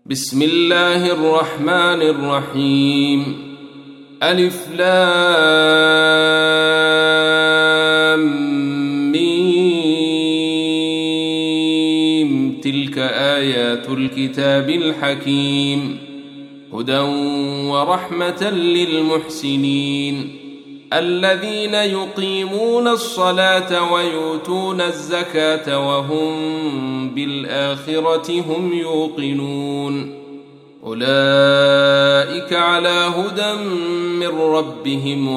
بسم الله الرحمن الرحيم. ألف لام ميم. تلك آيات الكتاب الحكيم، هدى ورحمة للمحسنين الذين يقيمون الصلاة ويؤتون الزكاة وهم بالآخرة هم يوقنون. أولئك على هدى من ربهم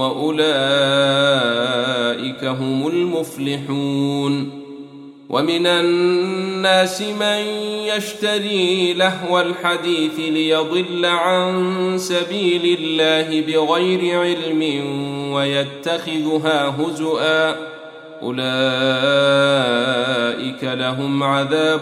وأولئك هم المفلحون. ومن الناس من يشتري لهو الحديث ليضل عن سبيل الله بغير علم ويتخذها هزؤا، أولئك لهم عذاب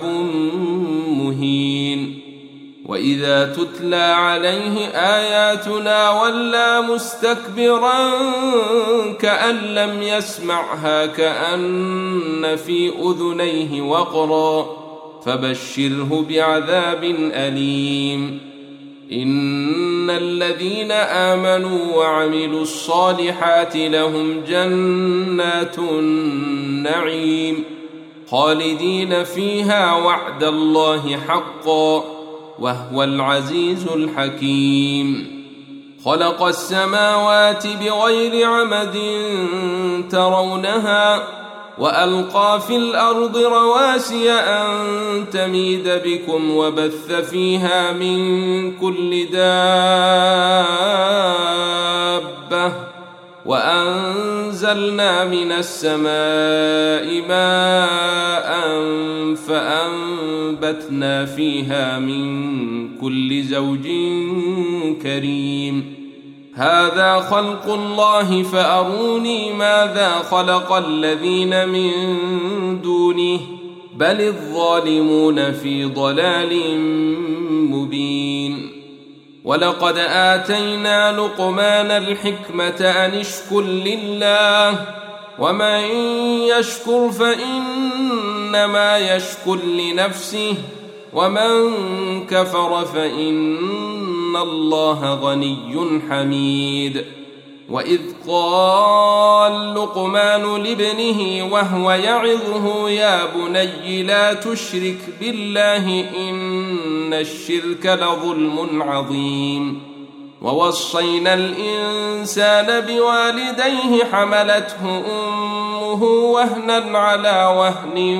مهين. وإذا تتلى عليه آياتنا ولى مستكبرا كأن لم يسمعها كأن في أذنيه وقرا، فبشره بعذاب أليم. إن الذين آمنوا وعملوا الصالحات لهم جنات النعيم خالدين فيها وعد الله حقا وهو العزيز الحكيم. خلق السماوات بغير عمد ترونها وألقى في الأرض رواسي أن تميد بكم وبث فيها من كل دابة وأنزلنا من السماء ماء فأنبتنا فيها من كل زوج كريم. هذا خلق الله فأروني ماذا خلق الذين من دونه بل الظالمون في ضلال مبين. ولقد آتينا لقمان الحكمة أن اشكر لله ومن يشكر فإنما يشكر لنفسه ومن كفر فإن الله غني حميد. وإذ قال لقمان لابنه وهو يعظه يا بني لا تشرك بالله إن الشرك لظلم عظيم. ووصينا الإنسان بوالديه حملته أمه وهنا على وهن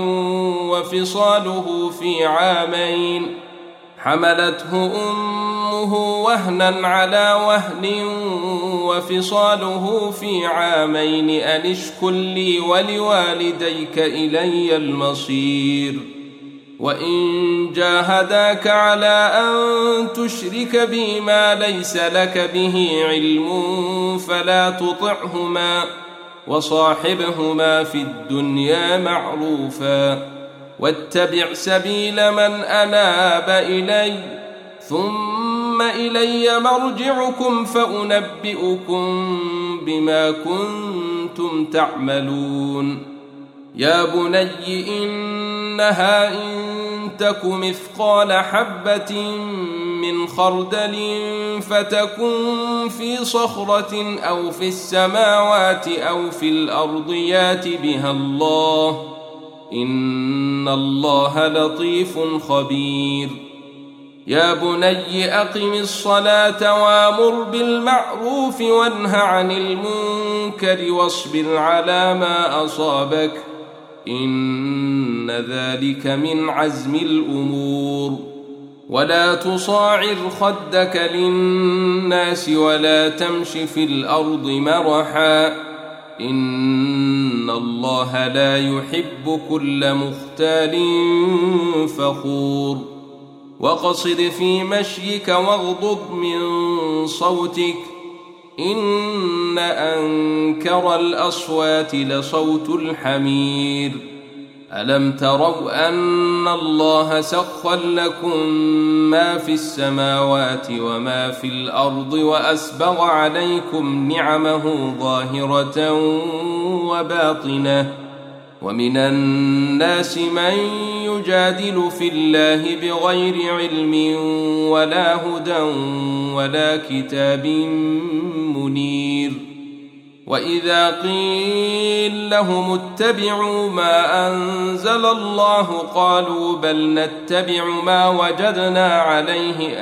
وفصاله في عامين أن اشكر لي ولوالديك إلي المصير. وإن جاهداك على أن تشرك بي ما ليس لك به علم فلا تطعهما وصاحبهما في الدنيا معروفا واتبع سبيل من أناب إلي ثم إلي مرجعكم فأنبئكم بما كنتم تعملون. يا بني إنها إن تك مثقال حبة من خردل فتكن في صخرة أو في السماوات أو في الأرض يات بها الله إن الله لطيف خبير. يا بني أقم الصلاة وامر بالمعروف وانه عن المنكر واصبر على ما أصابك إن ذلك من عزم الأمور. ولا تصاعر خدك للناس ولا تمش في الأرض مرحا إن الله لا يحب كل مختال فخور. وقصد في مشيك واغضض من صوتك إن أنكر الأصوات لصوت الحمير. ألم تروا أن الله سخر لكم ما في السماوات وما في الأرض وأسبغ عليكم نعمه ظاهرة وباطنة ومن الناس من يجادل في الله بغير علم ولا هدى ولا كتاب منير. وإذا قيل لهم اتبعوا ما أنزل الله قالوا بل نتبع ما وجدنا عليه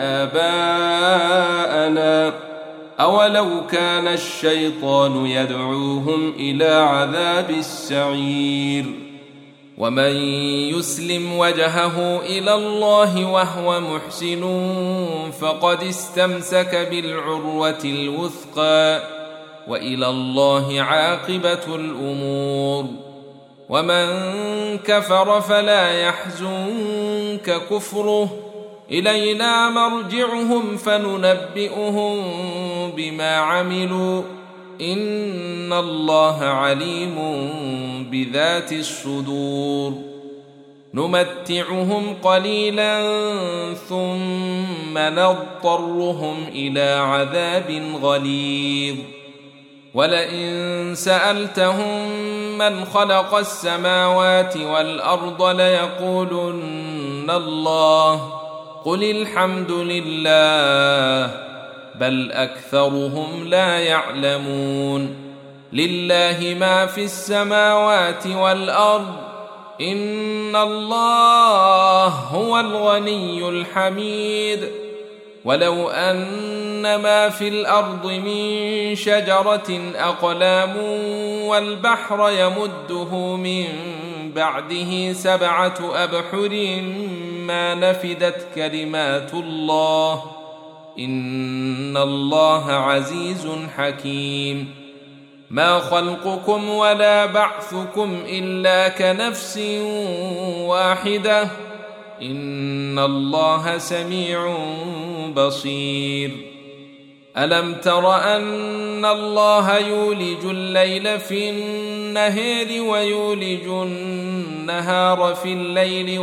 آباءنا أولو كان الشيطان يدعوهم إلى عذاب السعير. ومن يسلم وجهه إلى الله وهو محسن فقد استمسك بالعروة الوثقى وإلى الله عاقبة الأمور. ومن كفر فلا يحزنك كفره إلينا مرجعهم فننبئهم بما عملوا إن الله عليم بذات الصدور. نمتعهم قليلا ثم نضطرهم إلى عذاب غليظ. ولئن سألتهم من خلق السماوات والأرض ليقولن الله قل الحمد لله بل أكثرهم لا يعلمون. لله ما في السماوات والأرض إن الله هو الغني الحميد. ولو أن ما في الأرض من شجرة أقلام والبحر يمده من بعده 7 أبحر ما نفدت كلمات الله إن الله عزيز حكيم. ما خلقكم ولا بعثكم إلا كنفس واحدة إن الله سميع بصير. ألم تر أن الله يولج الليل في النهار ويولج النهار في الليل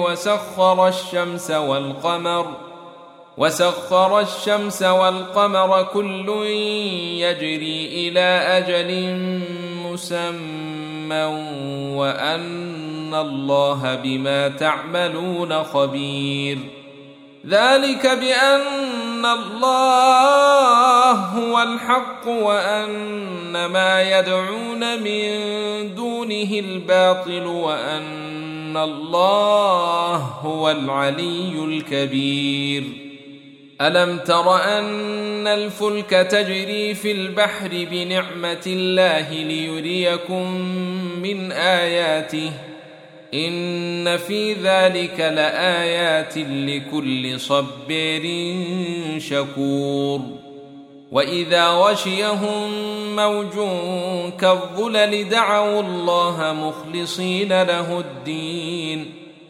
وسخر الشمس والقمر كل يجري إلى أجل مسمى وأن الله بما تعملون خبير. ذلك بأن الله هو الحق وأن ما يدعون من دونه الباطل وأن الله هو العلي الكبير. ألم تر أن الفلك تجري في البحر بنعمة الله ليريكم من آياته إن في ذلك لآيات لكل صبار شكور. وإذا غشيهم موج كالظلل دعوا الله مخلصين له الدين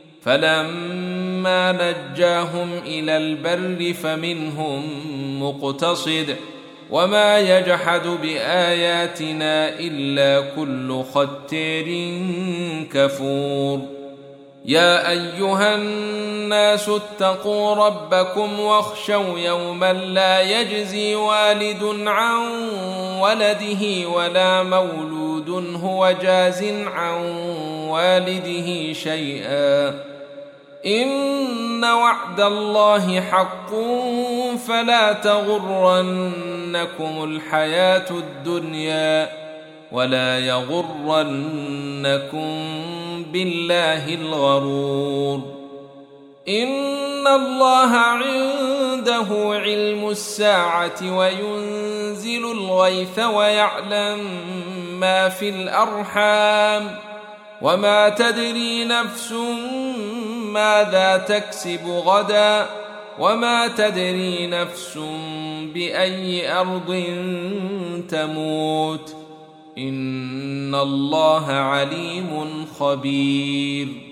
فلما نجاهم إلى البر فمنهم مقتصد وما يجحد بآياتنا إلا كل ختار كفور. يا أيها الناس اتقوا ربكم واخشوا يوما لا يجزي والد عن ولده ولا مولود هو جاز عن والده شيئا إن وعد الله حق فلا تغرنكم الحياة الدنيا ولا يغرنكم بالله الغرور. إن الله عنده علم الساعة وينزل الغيث ويعلم ما في الأرحام وما تدري نفس ماذا تكسب غدا وما تدري نفس بأي أرض تموت إن الله عليم خبير.